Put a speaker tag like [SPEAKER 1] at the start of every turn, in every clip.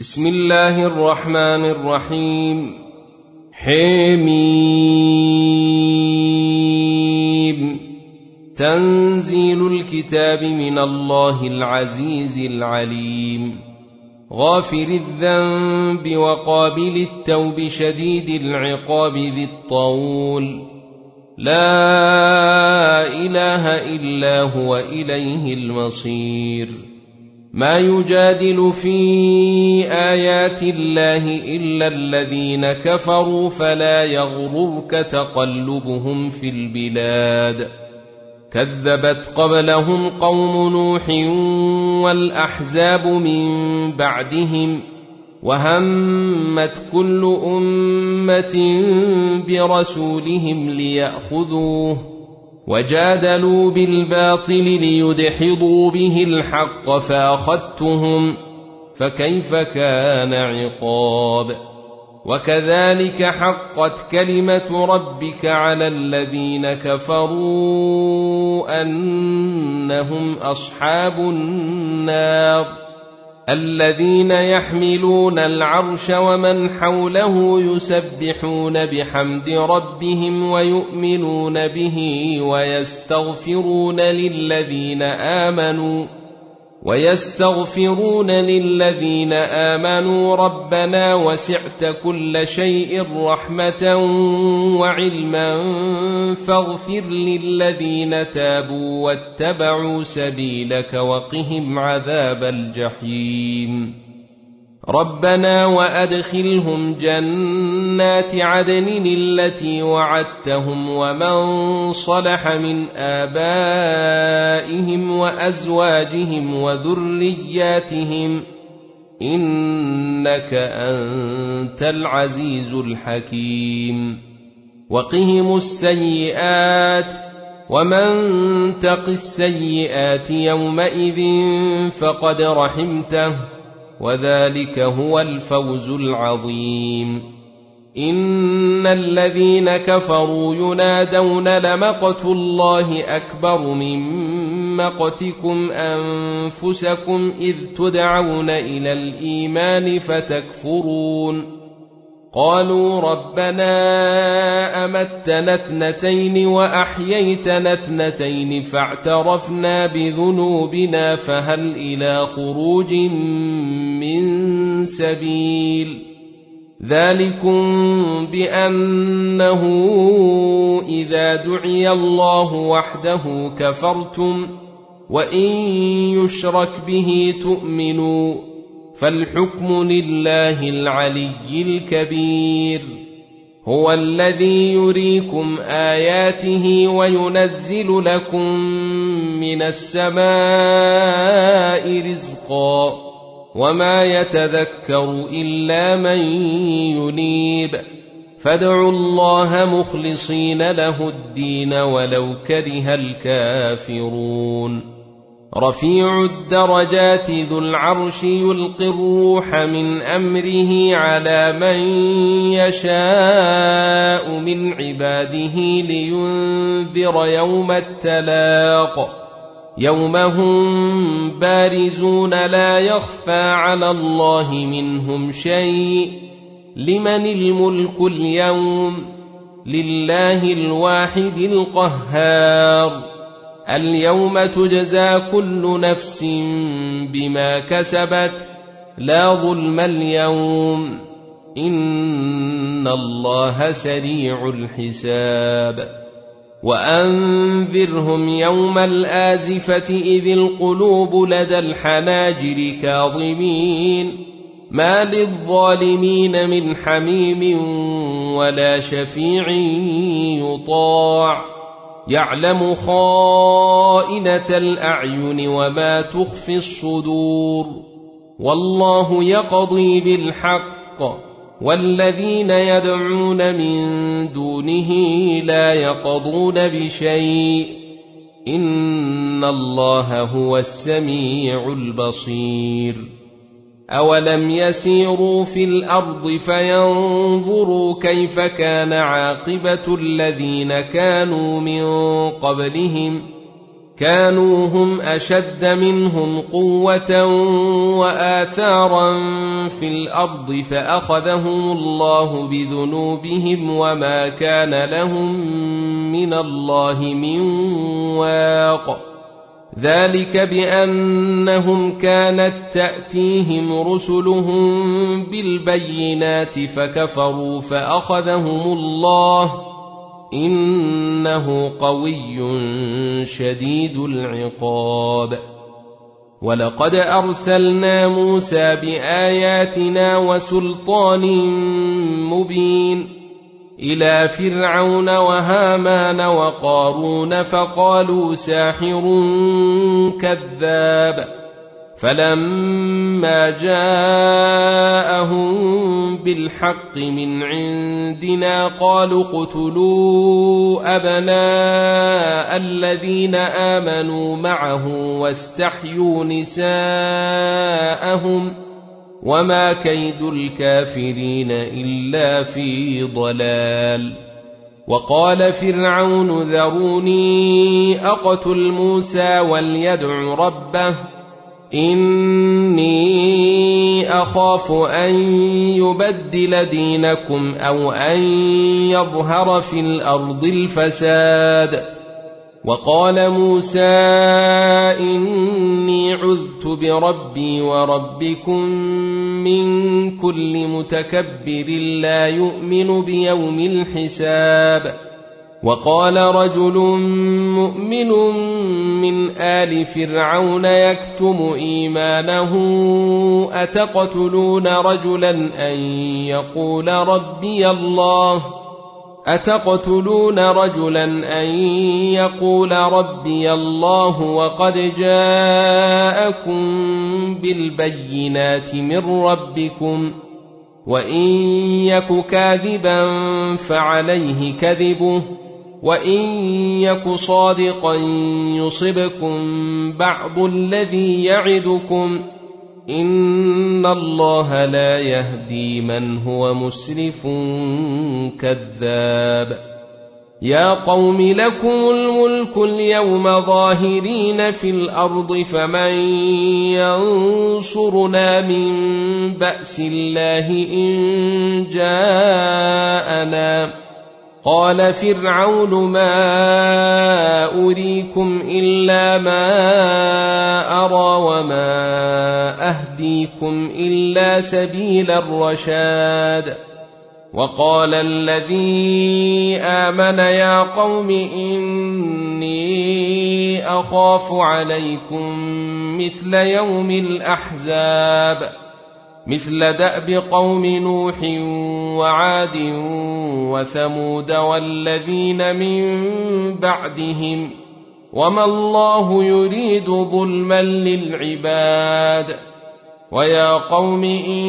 [SPEAKER 1] بسم الله الرحمن الرحيم. حميم. تنزيل الكتاب من الله العزيز العليم، غافر الذنب وقابل التوب شديد العقاب ذي الطول، لا إله إلا هو إليه المصير. ما يجادل في آيات الله إلا الذين كفروا فلا يغررك تقلبهم في البلاد. كذبت قبلهم قوم نوح والأحزاب من بعدهم، وهمت كل أمة برسولهم ليأخذوه، وجادلوا بالباطل ليدحضوا به الحق فأخذتهم، فكيف كان عقاب. وكذلك حقت كلمة ربك على الذين كفروا أنهم أصحاب النار، الذين يحملون العرش ومن حوله يسبحون بحمد ربهم ويؤمنون به ويستغفرون للذين آمنوا ربنا وسعت كل شيء رحمة وعلما فاغفر للذين تابوا واتبعوا سبيلك وقهم عذاب الجحيم. ربنا وأدخلهم جنات عدن التي وعدتهم ومن صلح من آبائهم وأزواجهم وذرياتهم إنك أنت العزيز الحكيم. وقهم السيئات، ومن تق السيئات يومئذ فقد رحمته، وذلك هو الفوز العظيم. إن الذين كفروا ينادون لمقت الله أكبر من مقتكم أنفسكم إذ تدعون إلى الإيمان فتكفرون. قالوا ربنا أمتنا اثنتين وأحييتنا اثنتين فاعترفنا بذنوبنا فهل إلى خروج من سبيل. ذلكم بأنه إذا دعي الله وحده كفرتم وإن يشرك به تؤمنوا، فالحكم لله العلي الكبير. هو الذي يريكم آياته وينزل لكم من السماء رزقا، وما يتذكر إلا من ينيب. فادعوا الله مخلصين له الدين ولو كره الكافرون. رفيع الدرجات ذو العرش يلقي الروح من أمره على من يشاء من عباده لينذر يوم التلاق، يوم هم بارزون لا يخفى على الله منهم شيء. لمن الملك اليوم؟ لله الواحد القهار. اليوم تجزى كل نفس بما كسبت، لا ظلم اليوم، إن الله سريع الحساب. وأنذرهم يوم الآزفة إذ القلوب لدى الحناجر كاظمين، ما للظالمين من حميم ولا شفيع يطاع، يعلم خائنة الأعين وما تخفي الصدور. والله يقضي بالحق، والذين يدعون من دونه لا يقضون بشيء، إن الله هو السميع البصير. أولم يسيروا في الأرض فينظروا كيف كان عاقبة الذين كانوا من قبلهم، كانوا هم أشد منهم قوة وآثارا في الأرض فأخذهم الله بذنوبهم وما كان لهم من الله من واق ذلك بأنهم كانت تأتيهم رسلهم بالبينات فكفروا فأخذهم الله إنه قوي شديد العقاب ولقد أرسلنا موسى بآياتنا وسلطان مبين إلى فرعون وهامان وقارون فقالوا ساحر كذاب فلما جاءهم بالحق من عندنا قالوا اقتلوا أبناء الذين آمنوا معه واستحيوا نساءهم وما كيد الكافرين إلا في ضلال وقال فرعون ذروني أقتل موسى وليدع ربه إني أخاف أن يبدل دينكم أو أن يظهر في الأرض الفساد وقال موسى إني عذت بربي وربكم من كل متكبر لا يؤمن بيوم الحساب وقال رجل مؤمن من آل فرعون يكتم إيمانه أتقتلون رجلا أن يقول ربي الله وقد جاءكم بالبينات من ربكم وإن يك كاذبا فعليه كذبه وإن يك صادقا يصبكم بعض الذي يعدكم إن الله لا يهدي من هو مسرف كذاب يا قوم لكم الملك اليوم ظاهرين في الأرض فمن ينصرنا من بأس الله إن جاءنا قال فرعون ما أريكم إلا ما أرى وما أهديكم إلا سبيل الرشاد وقال الذي آمن يا قوم إني أخاف عليكم مثل يوم الأحزاب مثل دأب قوم نوح وعاد وثمود والذين من بعدهم وما الله يريد ظلما للعباد ويا قوم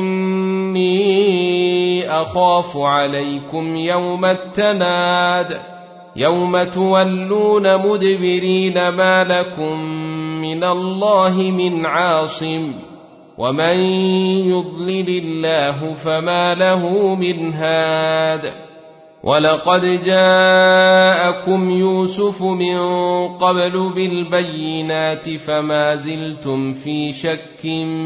[SPEAKER 1] إني أخاف عليكم يوم التناد يوم تولون مدبرين ما لكم من الله من عاصم ومن يضلل الله فما له من هاد ولقد جاءكم يوسف من قبل بالبينات فما زلتم في شك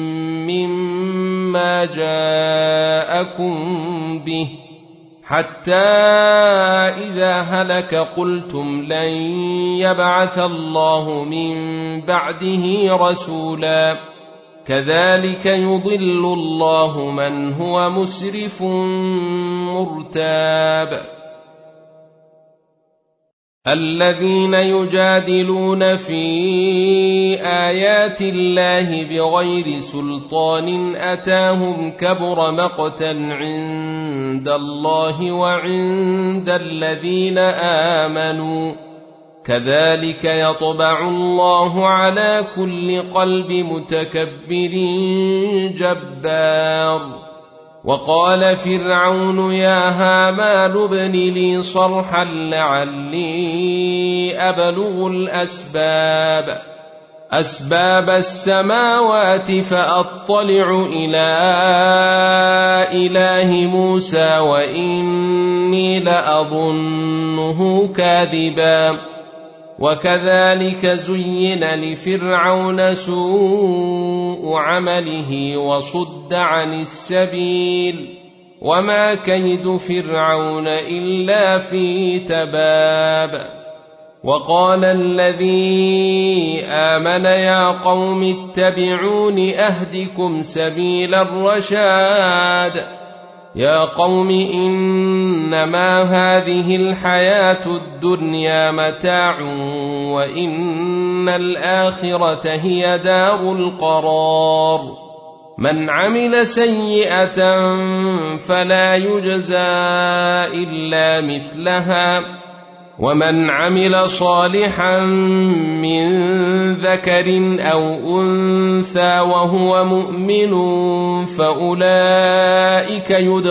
[SPEAKER 1] مما جاءكم به حتى إذا هلك قلتم لن يبعث الله من بعده رسولا كذلك يضل الله من هو مسرف مرتاب الذين يجادلون في آيات الله بغير سلطان أتاهم كبر مقتا عند الله وعند الذين آمنوا كذلك يطبع الله على كل قلب متكبر جبار وقال فرعون يا هامان ابن لي صرحا لعلي أبلغ أسباب السماوات فأطلع إلى إله موسى وإني لأظنه كاذبا وكذلك زين لفرعون سوء عمله وصد عن السبيل وما كيد فرعون إلا في تباب. وقال الذي آمن يا قوم اتبعون أهدكم سبيل الرشاد. يا قوم إنما هذه الحياة الدنيا متاع وإن الآخرة هي دار القرار. من عمل سيئة فلا يجزى إلا مثلها ومن عمل صالحا من ذكر أو أنثى وهو مؤمن فأولئك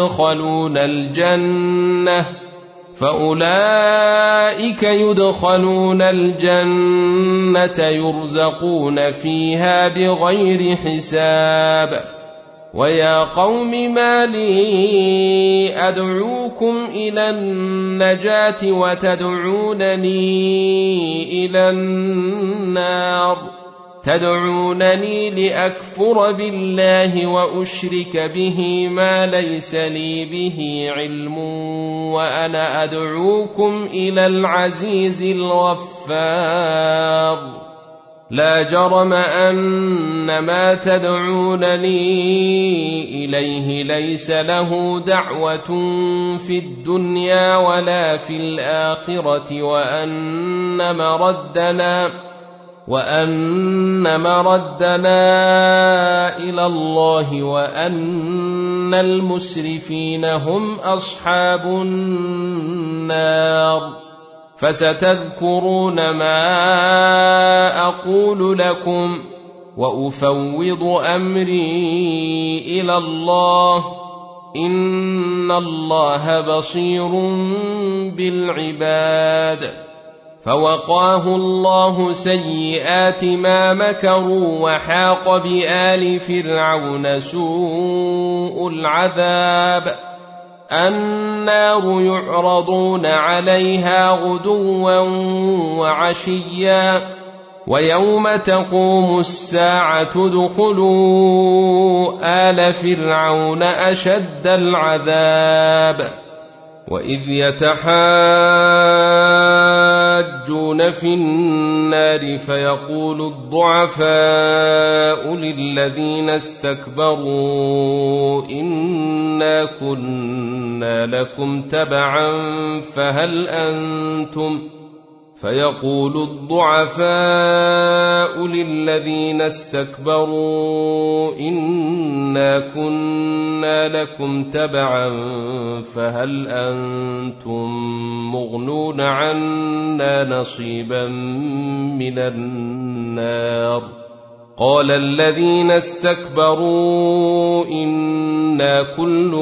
[SPEAKER 1] يدخلون الجنة يرزقون فيها بغير حساب. ويا قوم ما لي أدعوكم إلى النجاة وتدعونني إلى النار. تدعونني لأكفر بالله وأشرك به ما ليس لي به علم وأنا أدعوكم إلى العزيز الغفار. لا جرم أن ما تدعونني إليه ليس له دعوة في الدنيا ولا في الآخرة وأن مردنا إلى الله وأن المسرفين هم أصحاب النار. فستذكرون ما أقول لكم وأفوض أمري إلى الله إن الله بصير بالعباد. فوقاه الله سيئات ما مكروا وحاق بآل فرعون سوء العذاب. النار يعرضون عليها غدوا وعشيا ويوم تقوم الساعة ادخلوا آل فرعون أشد العذاب. وإذ يتحاجون في النار فيقول الضعفاء للذين استكبروا إنا كنا لكم تبعا فهل أنتم مغنون عنا نصيبا من النار. قال الذين استكبروا إنا كل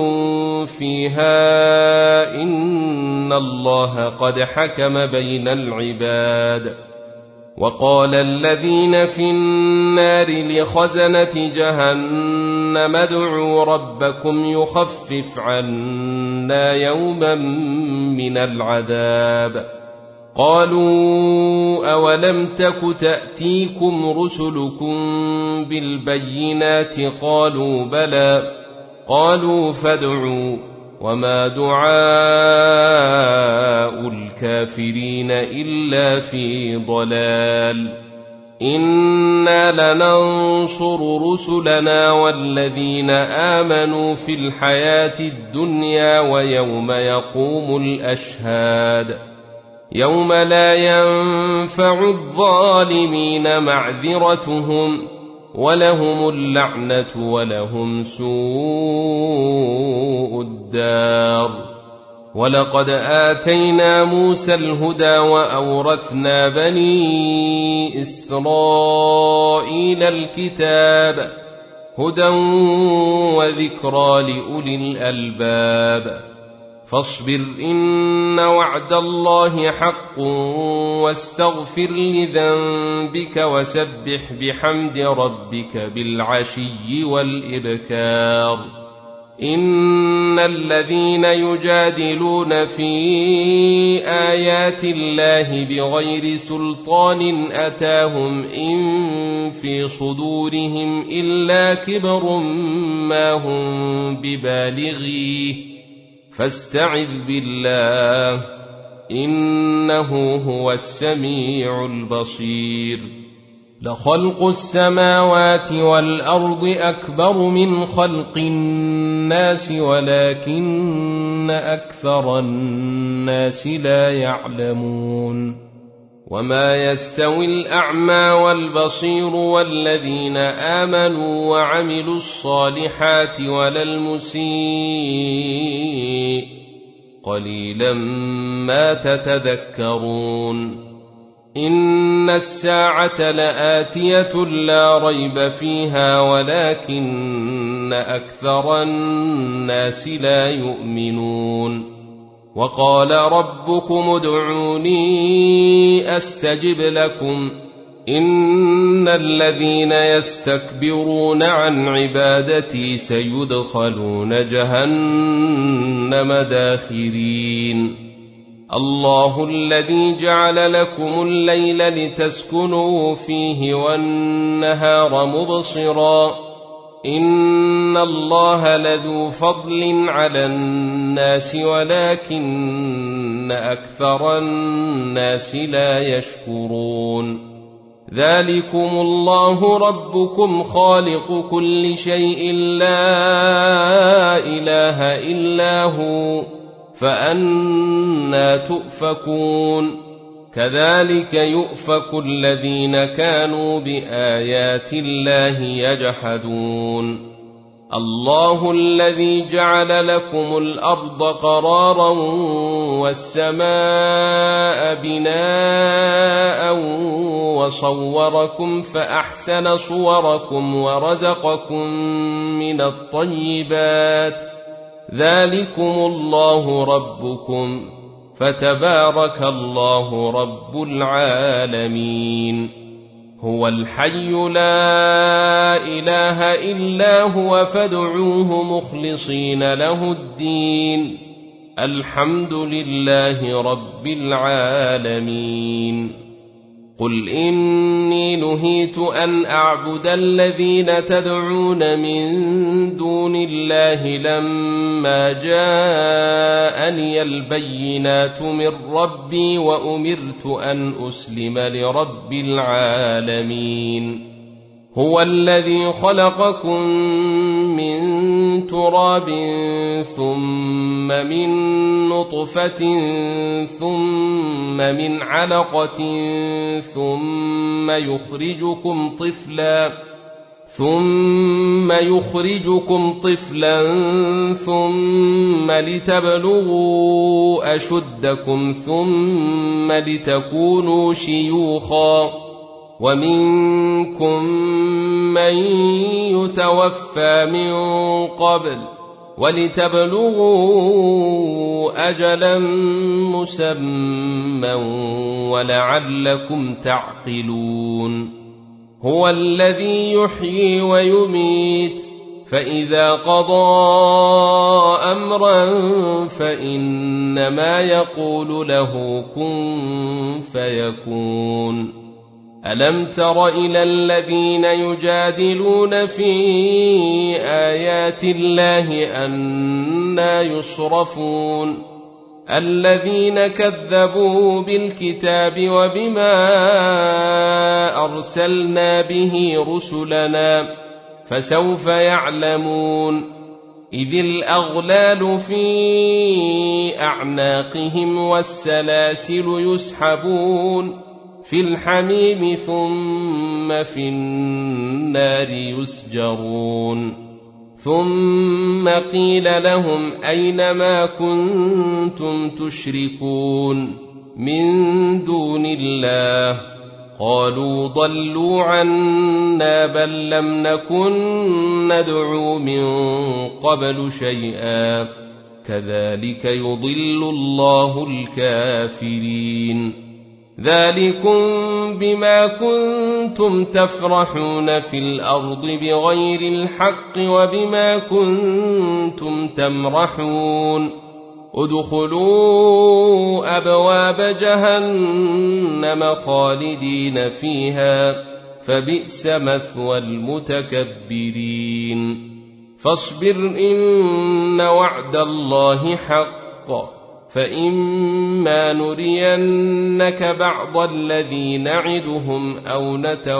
[SPEAKER 1] فيها إن الله قد حكم بين العباد. وقال الذين في النار لخزنة جهنم ادعوا ربكم يخفف عنا يوما من العذاب. قالوا أولم تك تأتيكم رسلكم بالبينات قالوا بلى. قالوا فادعوا وما دعاء الكافرين إلا في ضلال. إنا لننصر رسلنا والذين آمنوا في الحياة الدنيا ويوم يقوم الأشهاد. يوم لا ينفع الظالمين معذرتهم ولهم اللعنة ولهم سوء الدار. ولقد آتينا موسى الهدى وأورثنا بني إسرائيل الكتاب هدى وذكرى لأولي الألباب. فاصبر إن وعد الله حق واستغفر لذنبك وسبح بحمد ربك بالعشي والإبكار. إن الذين يجادلون في آيات الله بغير سلطان أتاهم إن في صدورهم إلا كبر ما هم ببالغيه فاستعذ بالله إنه هو السميع البصير. لخلق السماوات والأرض أكبر من خلق الناس ولكن أكثر الناس لا يعلمون. وما يستوي الأعمى والبصير والذين آمنوا وعملوا الصالحات ولا المسيء قليلا ما تتذكرون. إن الساعة لآتية لا ريب فيها ولكن أكثر الناس لا يؤمنون. وقال ربكم ادعوني أستجب لكم إن الذين يستكبرون عن عبادتي سيدخلون جهنم داخرين. الله الذي جعل لكم الليل لتسكنوا فيه والنهار مبصرا إن الله لذو فضل على الناس ولكن أكثر الناس لا يشكرون. ذلكم الله ربكم خالق كل شيء لا إله إلا هو فأنى تؤفكون. كذلك يؤفك الذين كانوا بآيات الله يجحدون. الله الذي جعل لكم الأرض قرارا والسماء بناء وصوركم فأحسن صوركم ورزقكم من الطيبات ذلكم الله ربكم فتبارك الله رب العالمين. هو الحي لا إله إلا هو فادعوه مخلصين له الدين الحمد لله رب العالمين. قل إني نهيت أن أعبد الذين تدعون من دون الله لما جاءني البينات من ربي وأمرت أن أسلم لرب العالمين. هو الذي خلقكم من تراب ثم من نطفة ثم من علقة ثم يخرجكم طفلا ثم لتبلغوا أشدكم ثم لتكونوا شيوخا ومنكم من يتوفى من قبل ولتبلغوا أجلا مسمى ولعلكم تعقلون. هو الذي يحيي ويميت فإذا قضى أمرا فإنما يقول له كن فيكون. ألم تر إلى الذين يجادلون في آيات الله أنى يصرفون الذين كذبوا بالكتاب وبما أرسلنا به رسلنا فسوف يعلمون. إذ الأغلال في أعناقهم والسلاسل يسحبون في الحميم ثم في النار يسجرون. ثم قيل لهم أين ما كنتم تشركون من دون الله قالوا ضلوا عنا بل لم نكن ندعو من قبل شيئا كذلك يضل الله الكافرين. ذلكم بما كنتم تفرحون في الأرض بغير الحق وبما كنتم تمرحون ادخلوا أبواب جهنم خالدين فيها فبئس مثوى المتكبرين فاصبر إن وعد الله حق فإما نرينك بعض الذي نعدهم أو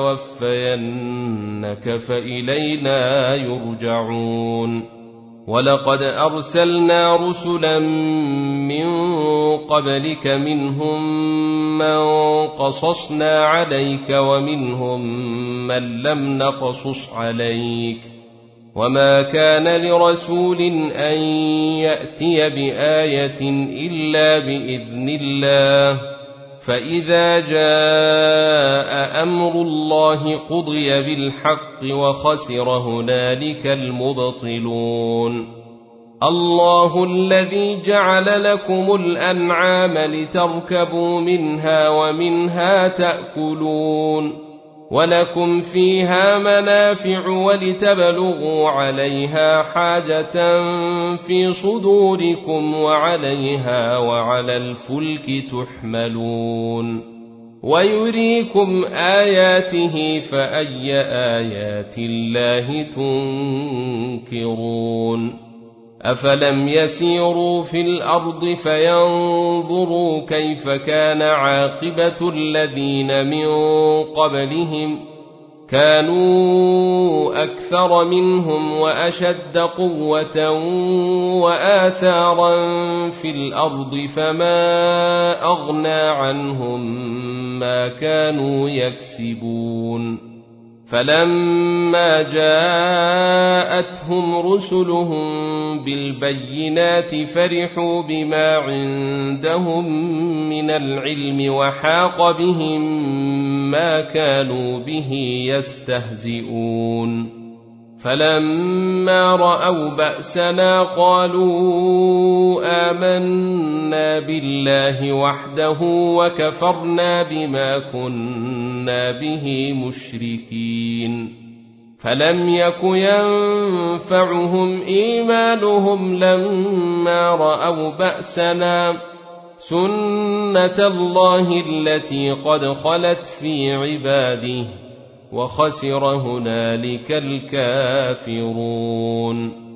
[SPEAKER 1] نتوفينك فإلينا يرجعون ولقد أرسلنا رسلا من قبلك منهم من قصصنا عليك ومنهم من لم نقصص عليك وما كان لرسول أن يأتي بآية إلا بإذن الله فإذا جاء أمر الله قضي بالحق وخسر هنالك المبطلون الله الذي جعل لكم الأنعام لتركبوا منها ومنها تأكلون ولكم فيها منافع ولتبلغوا عليها حاجة في صدوركم وعليها وعلى الفلك تحملون ويريكم آياته فأي آيات الله تنكرون أفلم يسيروا في الأرض فينظروا كيف كان عاقبة الذين من قبلهم كانوا أكثر منهم وأشد قوة وآثارا في الأرض فما أغنى عنهم ما كانوا يكسبون فلما جاءتهم رسلهم بالبينات فرحوا بما عندهم من العلم وحاق بهم ما كانوا به يستهزئون فلما رأوا بأسنا قالوا آمنا بالله وحده وكفرنا بما كنا به مشركين فلم يك ينفعهم إيمانهم لما رأوا بأسنا سنة الله التي قد خلت في عباده وخسر هنالك الكافرون